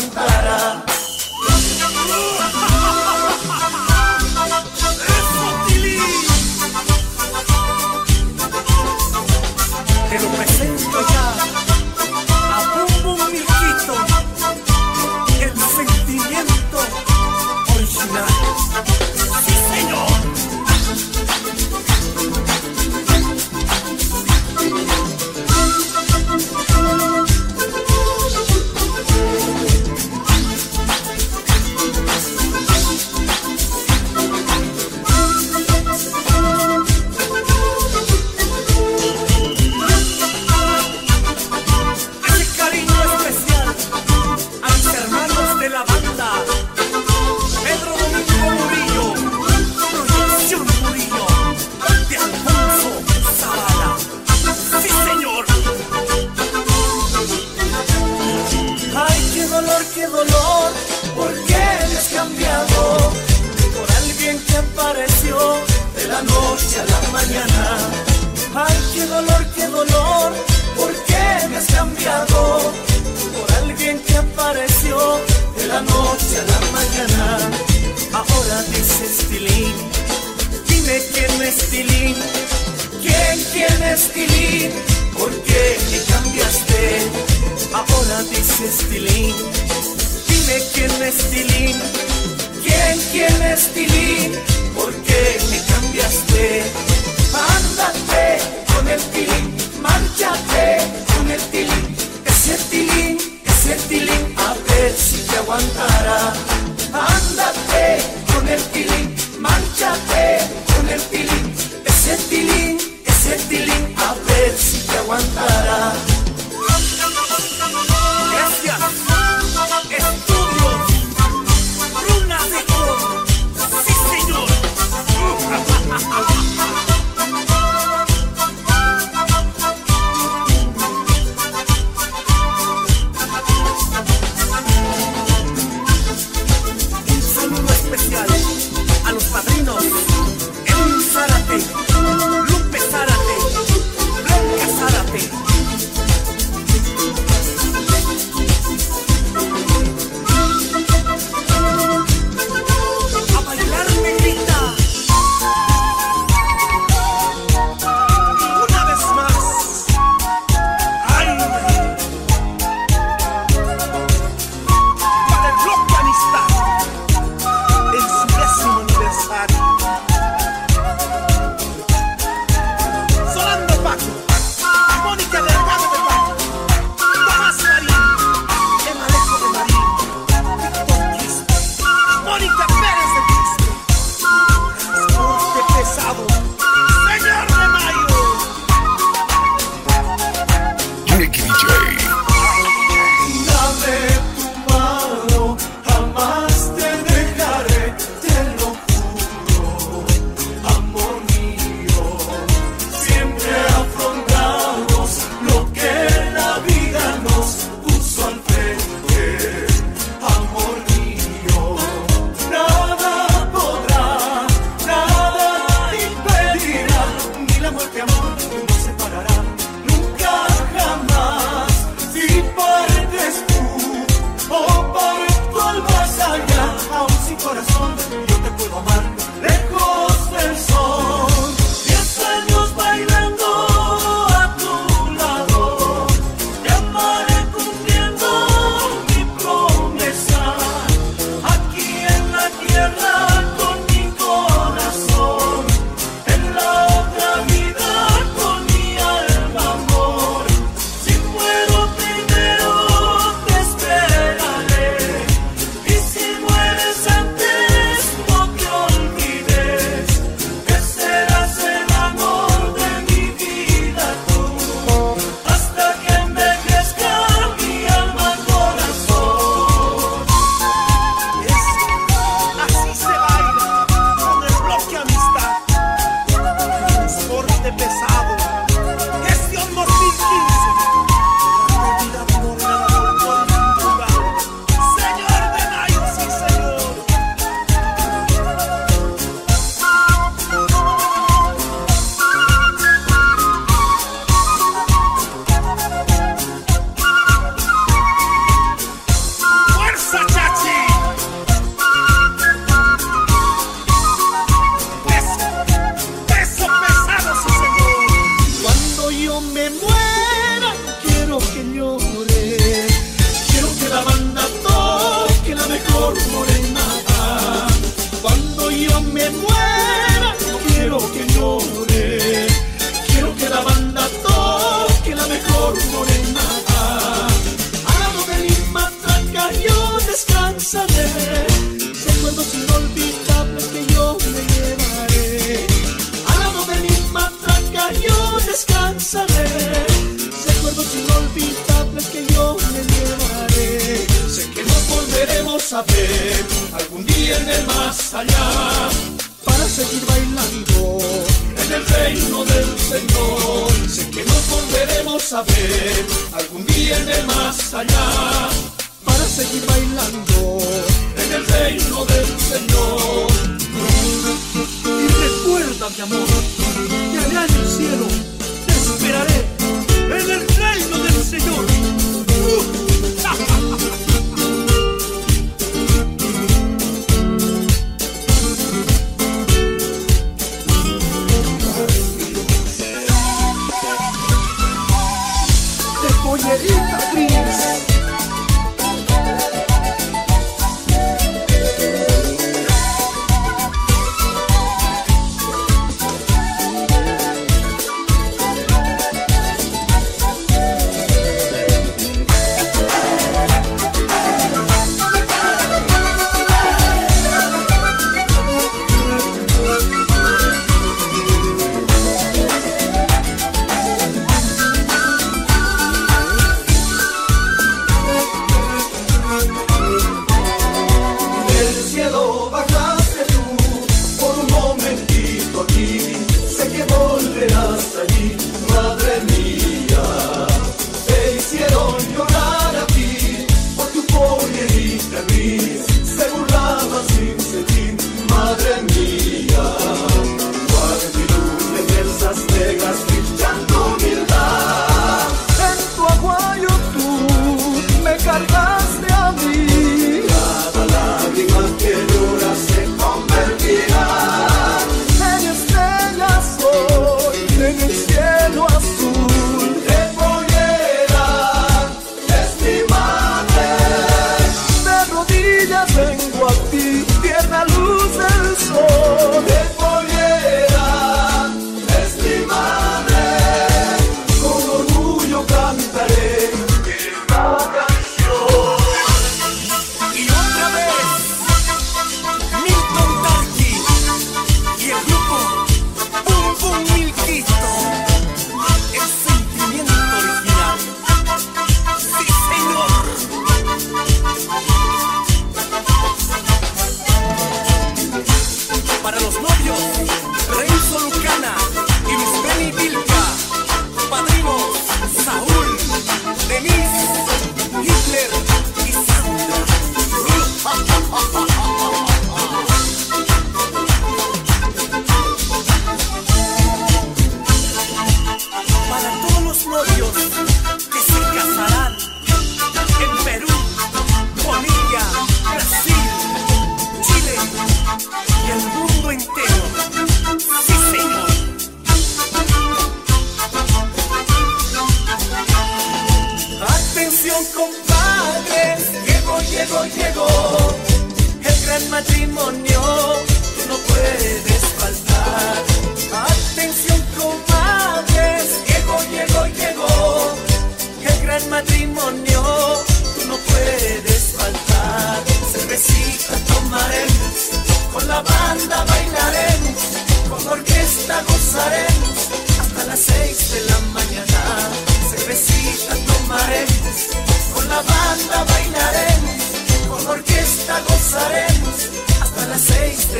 aguantara. Te lo presento ya a Bum Bum Milquito, el sentimiento original. ¡Sí, señor! Qué dolor, ¿por qué me has cambiado por alguien que apareció de la noche a la mañana? Ay, qué dolor, ¿por qué me has cambiado por alguien que apareció de la noche a la mañana? Ahora dices Tilín, dime quién es Tilín, quién es Tilín, ¿por qué me cambiaste? Ahora dices Tilín, dime quién es Tilín, quién es Tilín, ¿por qué me cambiaste? Ándate con el Tilín, márchate con el Tilín, ese Tilín, a ver si te aguantara. Ándate con el Tilín, márchate con el Tilín, ese Tilín, a ver si te aguantara. Gracias, Estudios Luna de Oro. Sí, señor. Un saludo especial a los padrinos Edwin Zárate, Lupe Zárate, Blanca Zárate. muera, quiero que llore. Quiero que la banda toque la mejor morena. Cuando yo me muera, quiero que llore. Quiero que la banda toque la mejor morena. Al lado de mi matraca yo descansaré. Recuerdos inolvidables que yo me llevaré. Al lado de mi matraca yo descansaré. Recuerdos inolvidables que yo me llevaré. Sé que nos volveremos a ver algún día en el más allá, para seguir bailando en el reino del Señor. Sé que nos volveremos a ver algún día en el más allá, para seguir bailando en el reino del Señor. Y recuerda, mi amor, que allá en el cielo te esperaré en el reino del Señor. De pollerita gris, llegó el gran matrimonio, tú no puedes faltar. Atención, comadres, llegó el gran matrimonio, tú no puedes faltar. Cervecita tomaremos, con la banda bailaremos, con orquesta gozaremos hasta las 6 de la mañana. Cervecita tomaremos, con la banda bailaremos, con orquesta gozaremos hasta las 6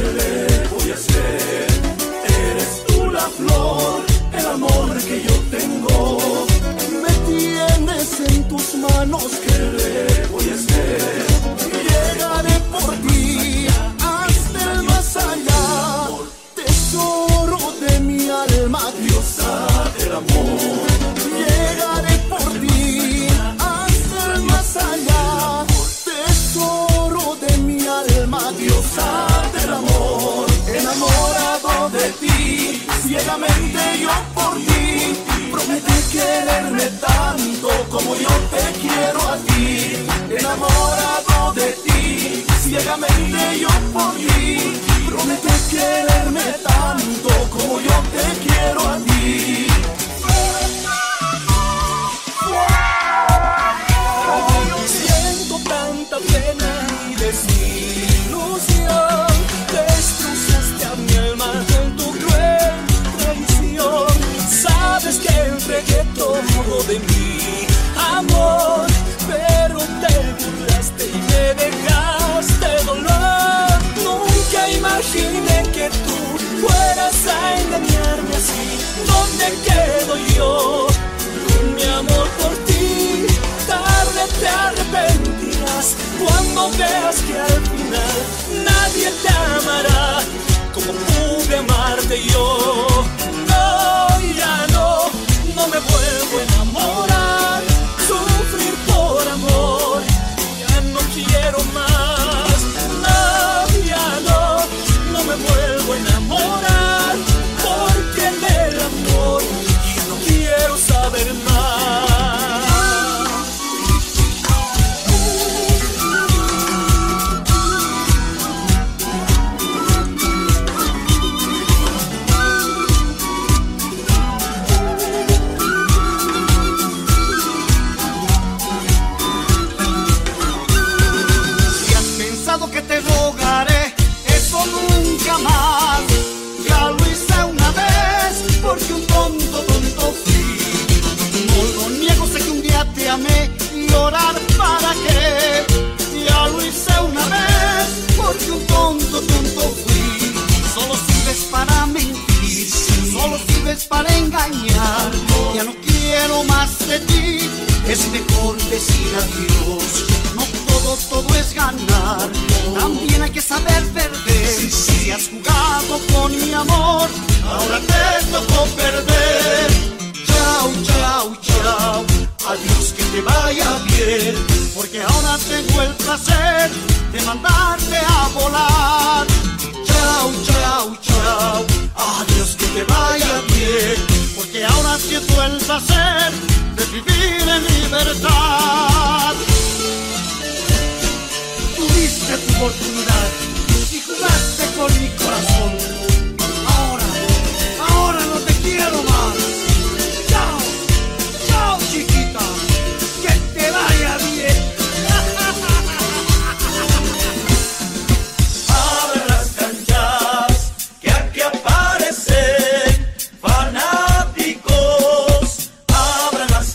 le voy a hacer? Eres tú la flor, el amor que yo tengo. Me tienes en tus manos, ¿qué le voy a hacer? Llegaré por ti hasta el más allá, tesoro de mi alma, diosa del amor. Llegaré por ti hasta el más allá, tesoro de mi alma, diosa del amor. Enamorado de ti, ciegamente yo por ti, prometí quererme tanto como yo te quiero a ti. Enamorado de ti, ciegamente yo por ti, prometí quererme tanto como yo te quiero a ti. Siento tanta pena y desilusión, destrozaste a mi alma con tu cruel traición. Sabes que entregué todo de mi amor, pero te burlaste y me dejaste dolor. Nunca imaginé que tú fueras a engañarme así. ¿Dónde quedo yo con mi amor por ti? Tarde te arrepentirás cuando veas que al final nadie te amará como pude amarte yo. No, ya no me vuelvo a enamorar, sufrir por amor, ya no quiero más. No, ya no me vuelvo a enamorar, porque del amor no quiero saber más. Que te rogaré, eso nunca más. Ya lo hice una vez, porque un tonto fui. No lo niego, sé que un día te amé, y orar para qué. Ya lo hice una vez, porque un tonto fui. Solo sirves para mentir, solo sirves para engañar. Ya no quiero más de ti, es mejor decir adiós. No todo es ganar, también hay que saber perder. Si has jugado con mi amor, ahora te tocó perder. Chao, chao, chao, adiós, que te vaya bien, porque ahora tengo el placer de mandarte a volar. Chao, chao, chao, adiós, que te vaya bien, porque ahora siento el placer de vivir en libertad. Tuviste tu oportunidad y jugaste con mi corazón. Ahora no te quiero más. Chao, chao, chiquita, que te vaya bien. Abran las canchas, que aquí aparecen fanáticos. Abran las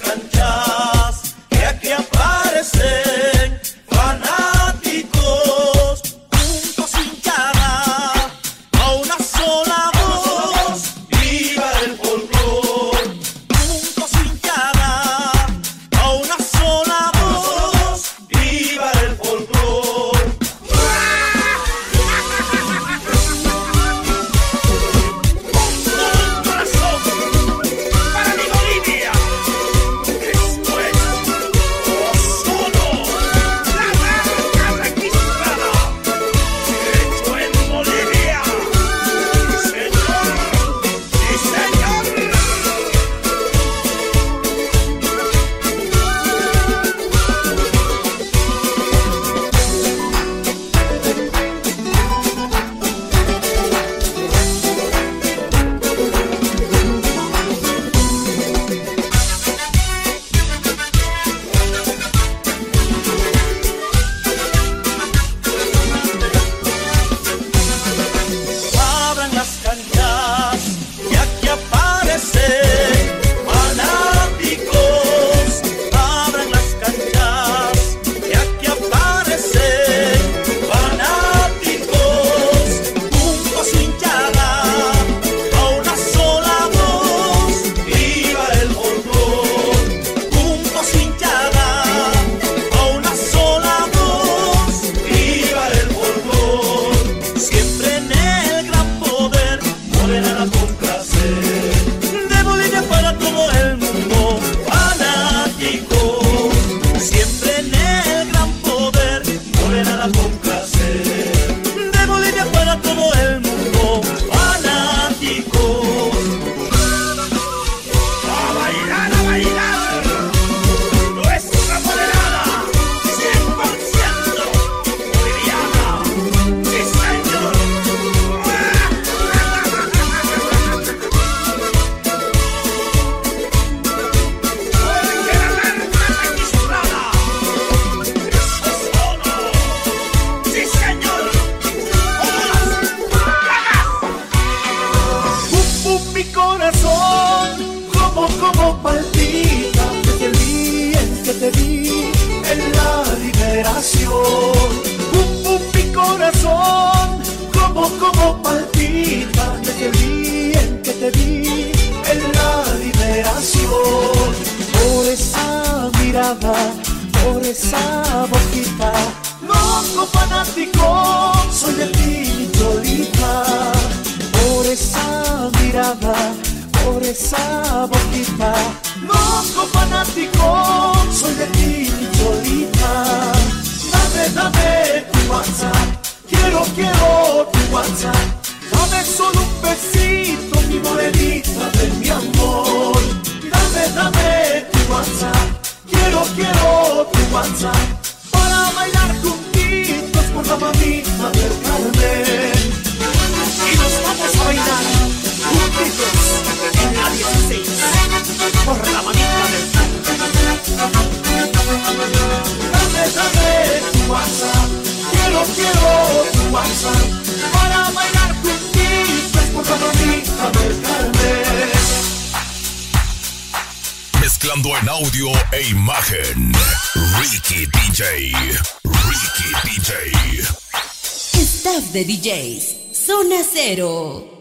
canchas, que aquí aparecen fanáticos. te vi en la liberación. Bum, bum, mi corazón, como palpita, desde bien que te vi en la liberación. Por esa mirada, por esa boquita, loco fanático, soy de ti, Lolita. Por esa mirada, por esa boquita, loco fanático, soy de ti, Lolita. Dame tu WhatsApp, quiero tu WhatsApp. Dame solo un besito, mi morenita de mi amor. Dame tu WhatsApp, quiero tu WhatsApp. Para bailar juntitos por la mamita del Carmen. Y nos vamos a bailar juntitos en la 16 por la mamita del Carmen. Dame tu WhatsApp, quiero tu WhatsApp. Para bailar juntitos por la mamita del Carmen. Mezclando en audio e imagen, Ricky DJ. Ricky DJ. Staff de DJs, Zona Cero.